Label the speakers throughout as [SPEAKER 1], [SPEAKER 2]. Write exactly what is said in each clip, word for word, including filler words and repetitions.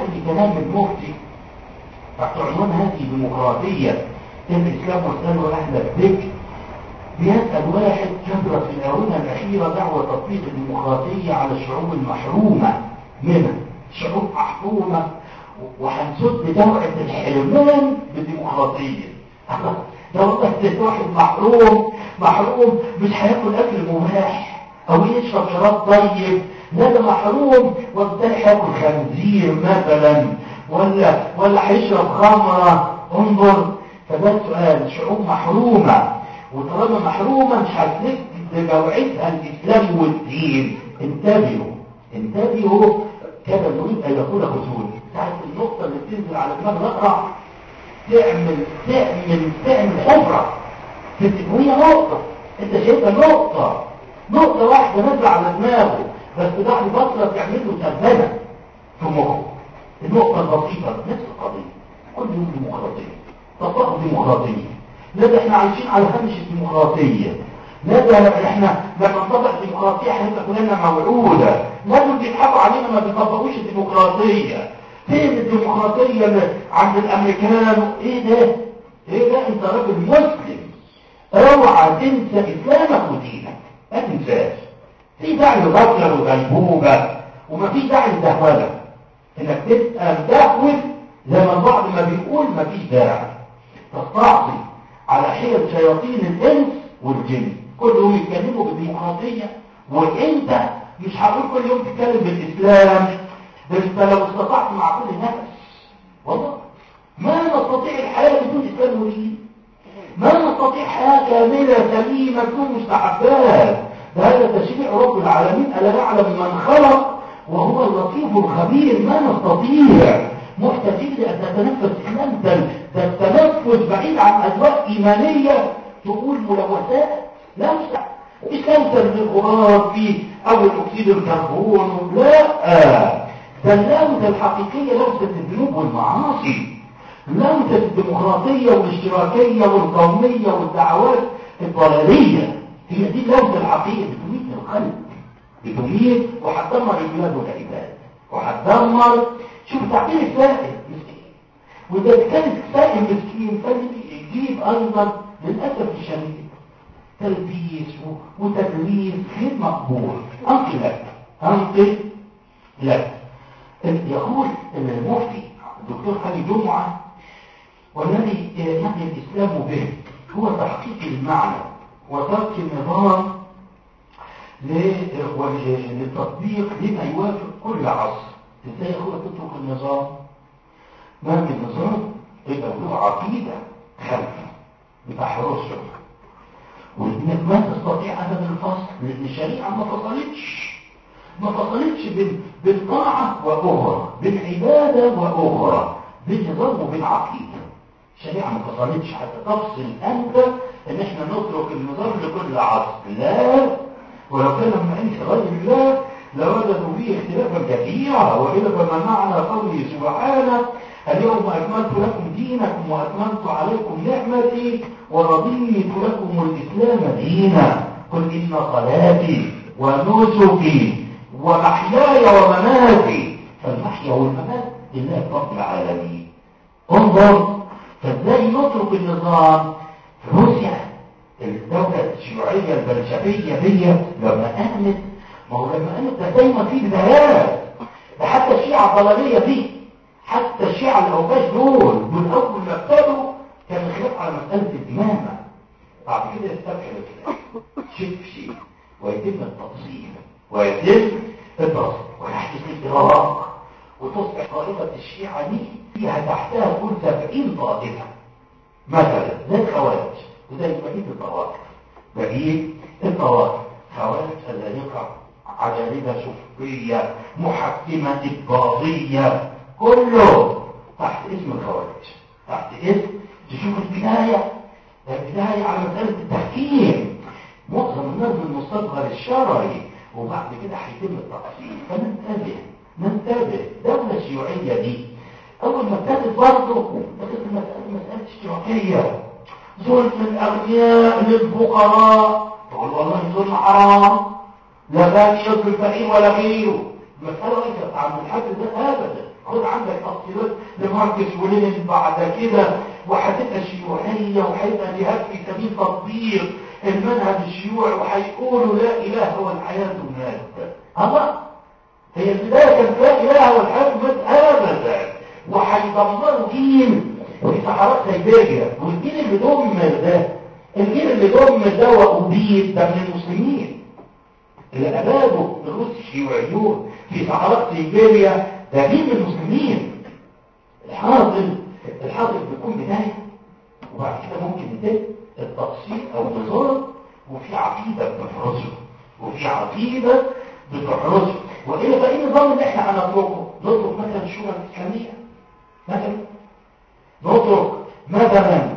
[SPEAKER 1] لي كلام المفتي تحت عنوان هذه ديمقراطية الإسلام واسأله أهل الذكر. بيسأل واحد كثرت في الآونة الأخيرة دعوة تطبيق الديمقراطية على الشعوب المحرومة منها، شعوب محرومة وهنسد دوعة الحرمان بالديمقراطية. لو بس واحد محروم محروم مش هياكل أكل مباح أو يشرب شراب طيب، لا ده محروم وبالتالي هياكل خنزير مثلا ولا ولا هيشرب خمرة. انظر، فده السؤال، شعوب محرومة وطالما محرومة مش هتسد دوعتها الإسلام والدين. انتبهوا انتبهوا كده نريد أن يكون خصول ساعة النقطة اللي بتنزل على دماغ الأقرع تعمل تعمل تعمل حفرة. وهي نقطة انت شايفها نقطة نقطة واحدة نازلة على دماغه، بس بعد فترة تعمل له سربنة في مخه. النقطة البسيطة نفس القضية، كل يوم ديمقراطية، طبقوا ديمقراطية. لا ده احنا عايشين على هامش الديمقراطية، لا ده احنا لما نطبق الديمقراطية هنبقى كلنا موعودة. لا دول بيضحكوا علينا ما بيطبقوش الديمقراطية. فين الديمقراطية اللي عند الامريكان؟ ايه ده ايه ده؟ انت راجل مسلم، اوعى تنسى اسلامك ودينك، ما تنساش. في داعي لغفله وغيبوبه ومفيش داعي لدهوله، انك تبقى مدهول زي ما البعض ما بيقول. مفيش داعي تستعصي على حيل شياطين الانس والجن، كل يوم يتكلموا بالديمقراطيه وانت مش هقول كل يوم تتكلم بالاسلام. ده انت لو استطعت مع كل نفس، والله ما نستطيع الحياه بدون اسلام ودين، ما نستطيع حياه كامله سليمه بدون مستحبات. ده هذا تشريع رب العالمين، الا يعلم من خلق وهو اللطيف الخبير. ما نستطيع، محتاجين لان نتنفس اسلام. ده التنفس بعيد عن اجواء ايمانيه تقول ملوثات، لا مش كانسر الغراب فيه او الاكسيد الكربون، لا ده اللوثه الحقيقيه لوثه الذنوب والمعاصي، لوثه الديمقراطيه والاشتراكيه والقوميه والدعوات الضلاليه. هي دي اللوثه الحقيقيه بتميت القلب، بتميت وهتدمر البلاد والعباد وهتدمر. شوف تعبير السائل مسكين، واذا كان السائل مسكين فيجيب ايضا للاسف الشديد تلبيس وتدليس غير مقبول. انقل لك انقل لك يقول المفتي الدكتور علي جمعه، والذي يعني الاسلام به هو تحقيق المعنى وترك النظام للتطبيق لما يوافق كل عصر. ازاي هو تترك النظام؟ ما من نظام يبقى له عقيده خلفه بتحرسه، وانك ما تستطيع ابدا الفصل، لان الشريعه ما فصلتش ما فصلتش بين بين طاعه واخرى، بين عباده واخرى، بين نظام وبين عقيده. الشريعه ما فصلتش حتى تفصل انت ان احنا نترك النظام لكل عصر، لا. ولو كان من عند غير الله لوجدوا فيه اختلافا كثيرا. والا فما معنى قوله سبحانه اليوم اكملت لكم دينكم واتممت عليكم نعمتي ورضيت لكم الاسلام دينا. قل ان صلاتي ونسكي ومحياي ومماتي، فالمحيا والممات لله رب العالمين. انظر فازاي نترك النظام. في روسيا الدولة الشيوعية البلشفية دي لما قامت، ما هو لما قامت ده دايما في بدايات، ده حتى الشيعة الضلالية دي، حتى الشيعة الأوباش دول دول أول ما ابتدوا كان الخلاف على مسألة الإمامة. بعد كده يستبحر الخلاف شيء بشيء ويتم التفصيل ويتم التفصيل ويحدث الافتراق، وتصبح طائفة الشيعة دي فيها تحتها كل سبعين طائفة مثلا زي الخوارج وزي بقية الطوائف. بقية الطوائف خوارج الزريقة عجاربة صوفية محكمة إباضية، كله تحت اسم الخوارج، تحت اسم. تشوف البداية البداية على مسألة التحكيم، معظم الناس من المستظهر الشرعي، وبعد كده هيتم التقسيم. فننتبه ننتبه. الدولة الشيوعية دي أول ما ابتدت برضه ابتدت المسألة مسألة اشتراكية، ظلم الأغنياء للفقراء، تقول والله ظلم حرام، لا غني يظلم فقير ولا غيره. المسألة ليست عن الحد ده أبدا، خد عندك تفصيلات لماركس ولينين بعد كده، وهتبقى شيوعية وهيبقى جهاد في سبيل تطبيق المنهج الشيوعي، وهيقولوا لا إله والحياة مات. الله، هي البداية كانت لا إله والحياة مات أبدا. وهيدمروا جيل في صحراء سيبيريا، والجيل اللي دمر ده، الجيل اللي دمر ده وأبيد ده من المسلمين اللي أبادوا الروس الشيوعيون في صحراء سيبيريا، ده جيل من المسلمين. الحاصل الحاصل بيكون بداية، وبعد كده ممكن يتم التفصيل أو النظام، وفي عقيدة بتحرسه وفي عقيدة بتحرسه. وإلا فإيه النظام اللي احنا هنطلقه؟ نطلق مثلا الشورى الإسلامية مثلا، نطلق مثلا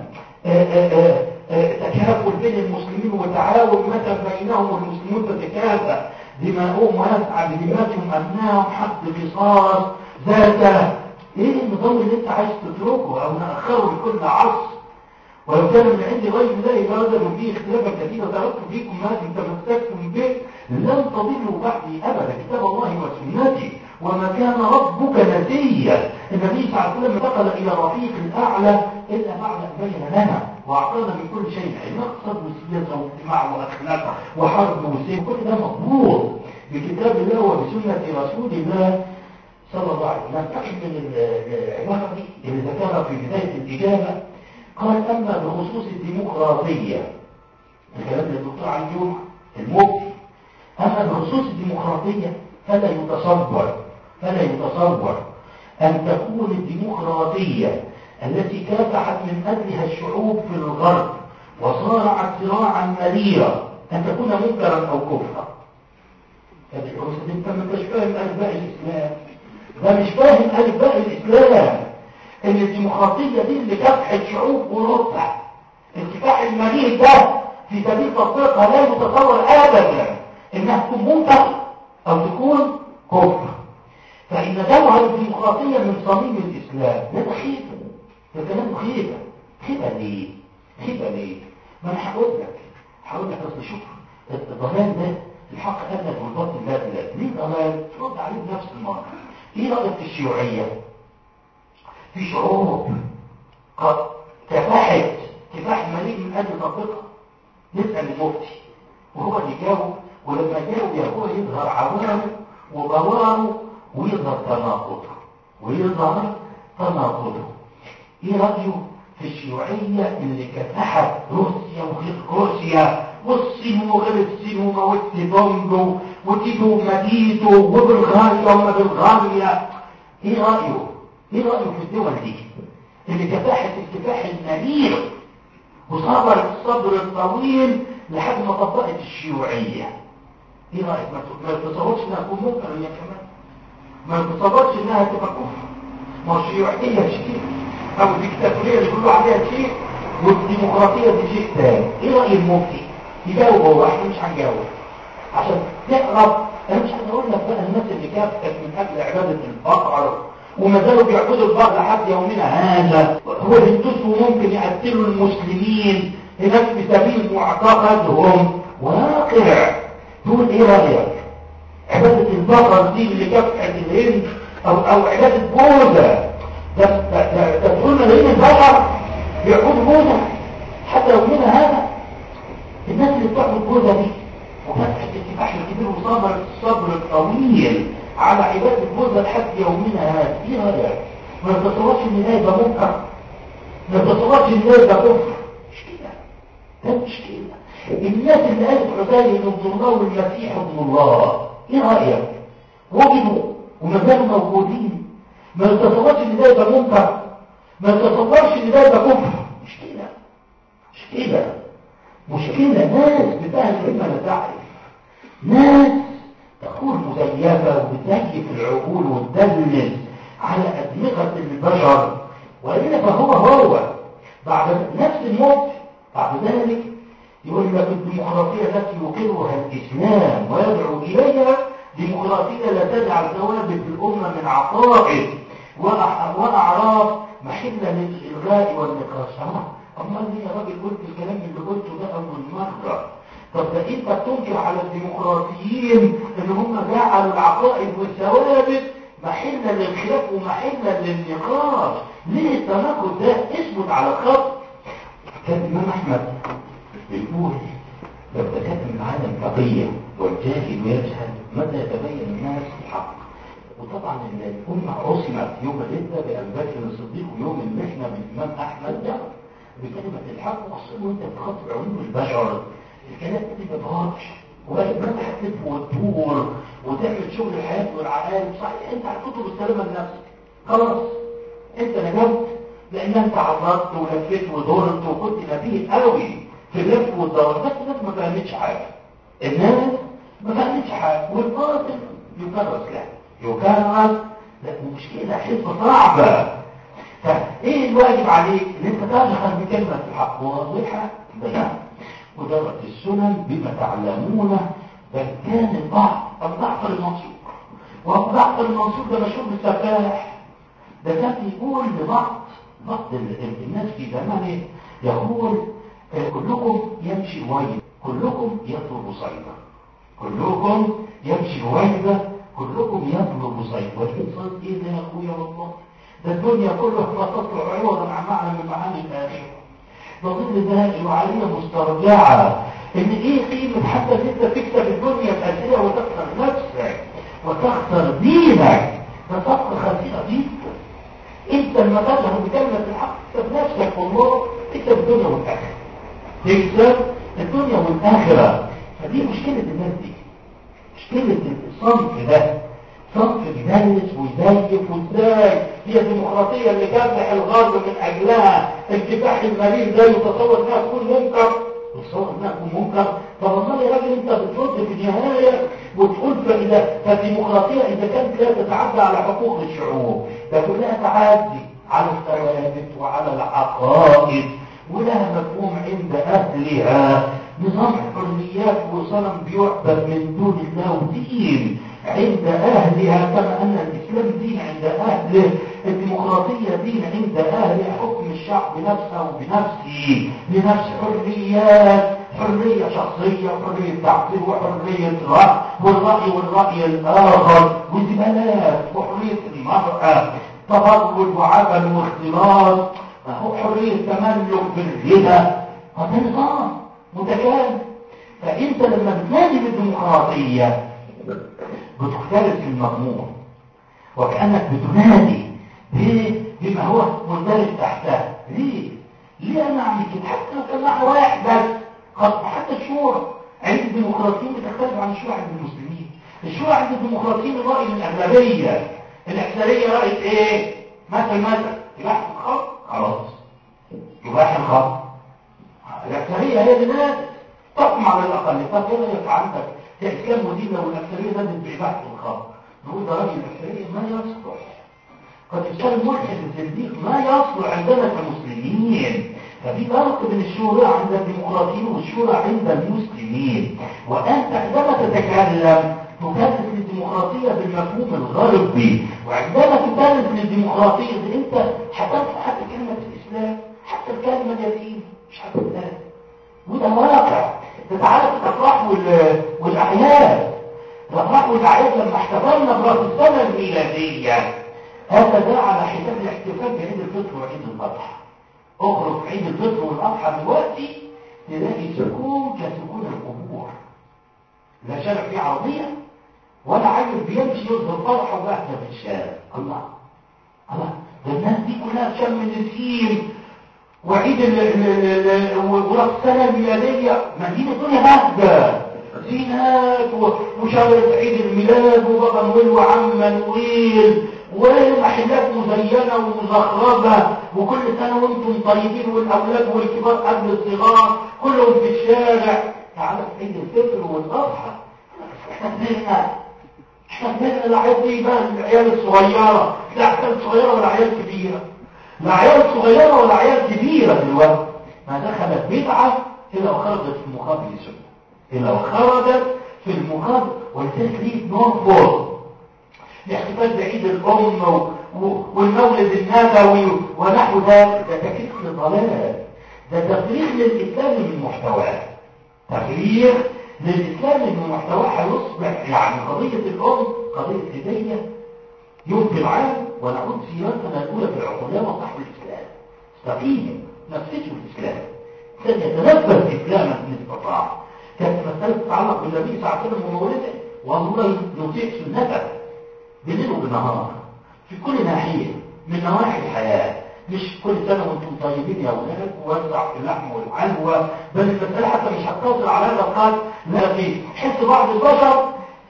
[SPEAKER 1] تكافل بين المسلمين وتعاون مثلا بينهم، والمسلمون تتكافى دماؤهم ويسعى بدماءهم أمناهم حق قصاص ذاته. ايه النظام اللي انت عايز تتركه او نأخره لكل عصر؟ ولو كان من عند غير الله لوجدوا فيه اختلافا كثيرا وتركت فيكم ما ان تمسكتم به لن تضلوا بعدي ابدا، كتاب الله وسنتي وما كان ربك نسيا. النبي صلى الله عليه وسلم انتقل الى الرفيق الاعلى الا بعد ان بين لنا واعطانا من كل شيء علم، اقتصاد وسياسه واجتماع واخلاق وحرب وسيف، كل ده مضبوط بكتاب الله وبسنه رسول الله صلى الله عليه وسلم. نكمل العباره دي اللي ذكرها في بدايه الاجابه. قال اما بخصوص الديمقراطيه، الكلام للدكتور علي جمعه المفتي، اما بخصوص الديمقراطيه فلا يتصور فلا يتصور ان تكون الديمقراطيه التي كافحت من اجلها الشعوب في الغرب وصارعت صراعا مريرا ان تكون منكرا او كفرا. انت ما انتش فاهم الباء الاسلام، ده مش فاهم الباء الاسلام. ان الديمقراطيه دي اللي كافحت شعوب اوروبا الكفاح المرير ده في سبيل تطبيقها لا يتصور ابدا انها تكون منكر او تكون كفر. فان جوهر الديمقراطيه من صميم الاسلام ده خيبه، ده كلام خيبه. خيبه ليه؟ خيبه ليه؟ ما انا هقول لك هقول لك اصل شوف الضلال ده الحق ابدا والباطل لا لا ليه ضلال؟ ترد عليه بنفس المره. ايه رايك في الشيوعيه؟ في شعوب قد كفحت كفاح مليء من اجل تطبيقها. نسال المفتي وهو اللي جاوب، ولما جاوب يا هو يظهر عوامه وبواره ويظهر تناقضه ويظهر تناقضه. ايه رايه في الشيوعيه اللي كفحت روسيا وغير روسيا والصين وغير الصين وموت بونجو وتيتو ومديتو وبلغاريا وما بلغاريا؟ ايه رايه؟ ايه رأيه في الدول دي اللي كفاحت الكفاح المرير وصبرت الصبر الطويل لحد ما طبقت الشيوعية؟ ايه رأيك؟ ما تتصورش انها تكون منكر هي كمان، ما تتصورش انها تبقى كفر. ما الشيوعية شيء او الديكتاتورية اللي بيقولوا عليها شيء والديمقراطية دي شيء ثاني. ايه رأي المفتي؟ يجاوب هو، احنا مش هنجاوب عشان تقرب. انا مش هقول لك بقى الناس اللي كافحت من اجل عبادة البقر وما زالوا بيعبدوا البقر لحد يومنا هذا، هو الهندوس ممكن يقتلوا المسلمين هناك بسبيل معتقدهم واقع. تقول ايه رايك؟ عباده البقر دي اللي كافحت الهند او او عباده بوذا، ده تقول الهند البقر بيعبدوا بوذا حتى يومنا هذا. الناس اللي بتعبد بوذا دي وكافحت الكفاح الكبير وصبر الصبر الطويل على عبادة بوذا لحد يومنا هذا، ايه رايك؟ ما تتصورش ان ده يبقى منكر، ما تتصورش ان ده يبقى كفر. مش كده، ده مش كده. الناس اللي قالت عزير ابن الله والمسيح ابن الله، ايه رايك؟ وجدوا وما زالوا موجودين. ما تتصورش ان ده يبقى منكر، ما تتصورش ان ده يبقى كفر. مش كده، مش كده. مشكلة ناس بتاعت علم لا تعرف، ناس تكون مزيفة وبتزيف العقول وتدلل على أدمغة البشر. وإلا فهو هو بعد نفس الموت بعد ذلك يقول لك الديمقراطية التي يقرها الإسلام ويدعو إليها ديمقراطية لا تجعل ثوابت الأمة من عقائد وأعراف محلة للإلغاء والنقاش. أمال ليه يا راجل قلت الكلام اللي قلته ده أول مرة؟ طب ده انت بتنكر على الديمقراطيين ان هم جعلوا العقائد والثوابت محلا للخلاف ومحلا للنقاش. ليه التناقض ده؟ اثبت على الخط. كان الإمام أحمد بيقول لو تكلم العالم قضية والجاهل يجهل متى يتبين الناس الحق. وطبعا الأمة عصمت يوم الردة بأبي بكر الصديق ويوم المحنة بالإمام أحمد ده بكلمة الحق، وخصوصا وأنت بتخاطب عيون البشر الكلام ما بيظهرش وبقى ما تحتف وتدور وتعمل شغل الحياة والعقال. صحيح أنت هتطلب السلامة لنفسك، خلاص أنت نجمت لأن أنت عرضت ولفيت ودورت وكنت نبيه قوي في اللف والدور. بس الناس ما فهمتش حاجة، الناس ما فهمتش حاجة، والباطل يكرس له يكرس. لا مش كده، حسبة صعبة. فايه الواجب عليك؟ ان انت تجهر بكلمة الحق واضحة بيان ودرة السنن بما تعلمونه. بل كان البعض الضعف المنصور، والضعف المنصور ده مشهور بالسفاح. ده كان يقول لبعض بعض الناس في زمانه يقول كلكم يمشي رويدا، كلكم يطلب صيدا، كلكم يمشي رويدا، كلكم يطلب صيدا. والإنسان ايه ده يا اخويا؟ والله ده الدنيا كلها لا تطلع عوضا عن معنى من معاني الآخرة. نظير دائم وعلية مسترجعة ان ايه قيمة حتى ان انت تكسب الدنيا الآخرة وتخسر نفسك وتخسر دينك. ده صفقة خسيرة جدا. انت لما تجهر بكلمة الحق تكسب نفسك والله، تكسب الدنيا والآخرة، تكسب الدنيا والآخرة. فدي مشكلة الناس دي، مشكلة الصنف ده، صنف بيدرس ويزيف. وازاي هي الديمقراطية اللي جابح الغرب من اجلها الكفاح المرير ده يتصور انها تكون منكر، يتصور انها تكون منكر. طب والله يا راجل انت بترد في النهاية وتقول فإذا فالديمقراطية اذا كانت لا تتعدى على حقوق الشعوب، ده كلها تعدي على الثوابت وعلى العقائد، ولها مفهوم عند اهلها نظام حريات وصنم بيعبد من دون الله ودين عند أهلها، كما أن الإسلام دين عند أهله، الديمقراطية دين عند أهلها، حكم الشعب بنفسه وبنفسه لنفس حريات، حرية شخصية وحرية تعبير وحرية رأي والرأي والرأي الآخر وزبالات وحرية المرأة تفضل وعمل واختلاط، هو حرية تملك بالغنى. هذا نظام متكامل. فأنت لما بتنادي بالديمقراطية بتختلف في المضمون، وكأنك بتنادي بما هو مندرج تحتها. ليه؟ ليه أنا أعمل كده؟ حتى لو كان معنا واحد بس، حتى الشورى عند الديمقراطيين بتختلف عن الشورى عند المسلمين. الشورى عند الديمقراطيين الرأي الأغلبية، الأكثرية رأيت إيه؟ مثل مثل يباح الخط، خلاص يباح الخط. الأكثرية هي الناس تحكم على الأقل. طب ايه رأيك عندك كإسلام ودين لو الأكثرية نادت بإباحة الخمر؟ نقول ده راجل الأكثرية ما يصلح. قد يصير الملحد الزنديق ما يصلح عندنا كمسلمين. ففي فرق بين الشورى عند الديمقراطيين والشورى عند المسلمين. وأنت عندما تتكلم تكلف للديمقراطية بالمفهوم الغربي، وعندما تكلف للديمقراطية انت هتنفع حتى كلمة الإسلام، حتى الكلمة اليتيم مش هتنفع. وده واقع. تتعرف الأفراح والأعياد، الأفراح والأعياد لما احتفلنا برأس السنة الميلادية هذا ده على حساب الاحتفال بعيد الفطر وعيد الأضحى. اخرج في عيد الفطر والأضحى دلوقتي تلاقي سكون كسكون القبور، لا شارع فيه عربية ولا عيل بيمشي يظهر فرحه وبهجة في الشارع. الله الله، ده الناس دي كلها شم النسيم وعيد ورأس السنة الميلادية مدينة الدنيا بهجة، زينات وشجرة عيد الميلاد وبابا نويل وعم نويل ومحلات مزينة ومزخرفة، وكل سنة وانتم طيبين والأولاد والكبار قبل الصغار كلهم في الشارع. تعالى في عيد الفطر والأضحى احنا كبرنا، احنا كبرنا. العيال دي بقى العيال الصغيرة، لا عيال صغيرة ولا عيال كبيرة، لا عيال صغيرة ولا عيال كبيرة دلوقتي. ما دخلت بدعة إلا وخرجت في المقابل سنة، إلا وخرجت في المقابل. ولذلك ليه نرفض الاحتفال بعيد الأم والمولد النبوي ونحو ذلك؟ ده تكفير للضلال، ده تفريغ للإسلام من محتواه، تفريغ للإسلام من محتواه. هيصبح يعني قضية الأم قضية هدية يوم العام ونعود سيرتنا الأولى في العقلاء وصحب الإسلام. استقيم نفسه الإسلام، سيتنفذ إسلاما إن استطاع. كانت مسألة تتعلق بالنبي صلى الله عليه وسلم ومولده، والله يطيع سنته بليل وبنهار في كل ناحية من نواحي الحياة. مش كل سنة وانتم طيبين يا أولاد ووزع اللحم والحلوى، بل المسألة حتى مش هتوصل على هذا القدر. لا، في حس بعض البشر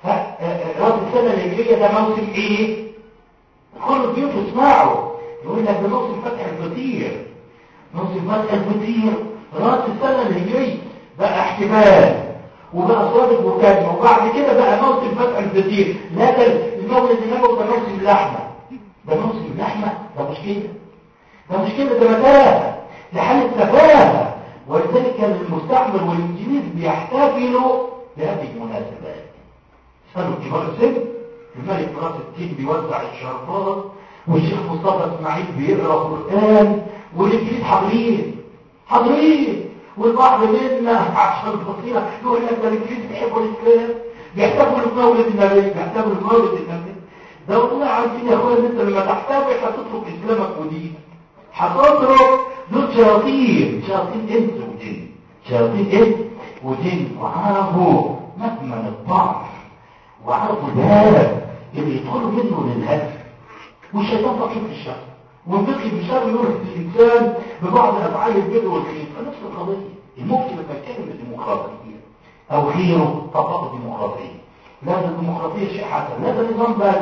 [SPEAKER 1] راس السنة الهجرية ده موسم ايه؟ كل البيوت يسمعوا يقول لك ده موسم فتح الفطير، موسم فتح الفطير راس السنة الهجرية بقى احتفال وبقى صادق وكذب، وبعد كده بقى موسم فتح الفطير. لا ده المولد النبوي ده موسم اللحمة، ده موسم اللحمة، ده مشكلة، ده مشكلة، ده متاهة، ده حالة تفاهة. ولذلك كان المستعمر والانجليز بيحتفلوا بهذه المناسبات. اسألوا كبار السن، الملك راس الدين بيوزع الشرفات، والشيخ مصطفى اسماعيل بيقرا قرآن، والانجليز حاضرين حاضرين، والبعض منا عشان الفصيلة يقول لك ده الانجليز بيحبوا الاسلام، بيحتفلوا بمولد النبي، بيحتفلوا بمولد النبي. ده والله عارفين يا اخويا ان انت لما تحتفل هتترك اسلامك ودينك، هتترك دول شياطين، شياطين انس وجن، شياطين انس وجن، وعرفوا مكمن الضعف، وعرفوا الباب اللي يدخلوا منه للهدف. والشيطان فقير في الشر، والفقه في الشر يورث الانسان ببعض افعال البر والخير. فنفس القضيه الممكن لما يتكلم بالديمقراطيه او خيره طبق الديمقراطيه، لا الديمقراطيه شيء حسن، لا ده نظام بس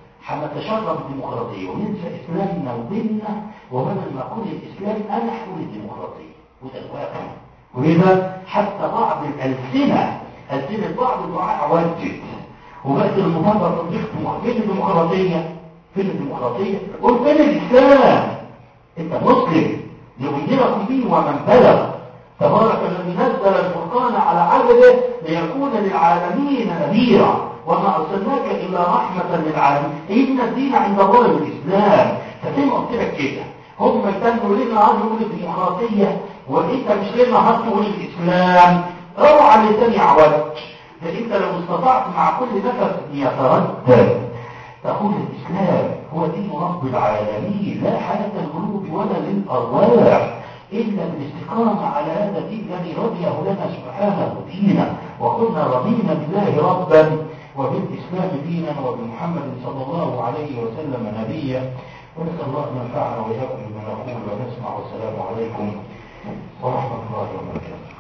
[SPEAKER 1] هنتشرب الديمقراطيه وننسى اسلامنا وديننا، وبدل ما اقول الاسلام انا هقول الديمقراطيه، وده الواقع. ولذا حتى بعض الالسنه السنه بعض الدعاء وجد وبقت المفاضله تطبيق فين الديمقراطيه؟ فين الديمقراطيه؟ قول فين الاسلام؟ انت مسلم لأنذركم به ومن بلغ. تبارك الذي نزل الفرقان على عبده ليكون للعالمين نذيرا وما ارسلناك الا رحمه للعالمين. ان الدين عند الله الاسلام. فزي ما قلت لك كده، هم كانوا ليل نهار يقولوا الديمقراطيه، وانت مش ليل نهار تقول الاسلام. روح على لسان عوج. فانت لو استطعت مع كل نفس يتردد تقول الاسلام هو دين رب العالمين، لا حياه للقلوب ولا للارواح إلا بالاستقامة على هذا الدين الذي رضيه لنا سبحانه دينا، وقلنا رضينا بالله ربا وبالإسلام دينا وبمحمد صلى الله عليه وسلم نبيا. ونسأل الله أن ينفعنا وإياكم بما نقول ونسمع. والسلام عليكم ورحمة الله وبركاته.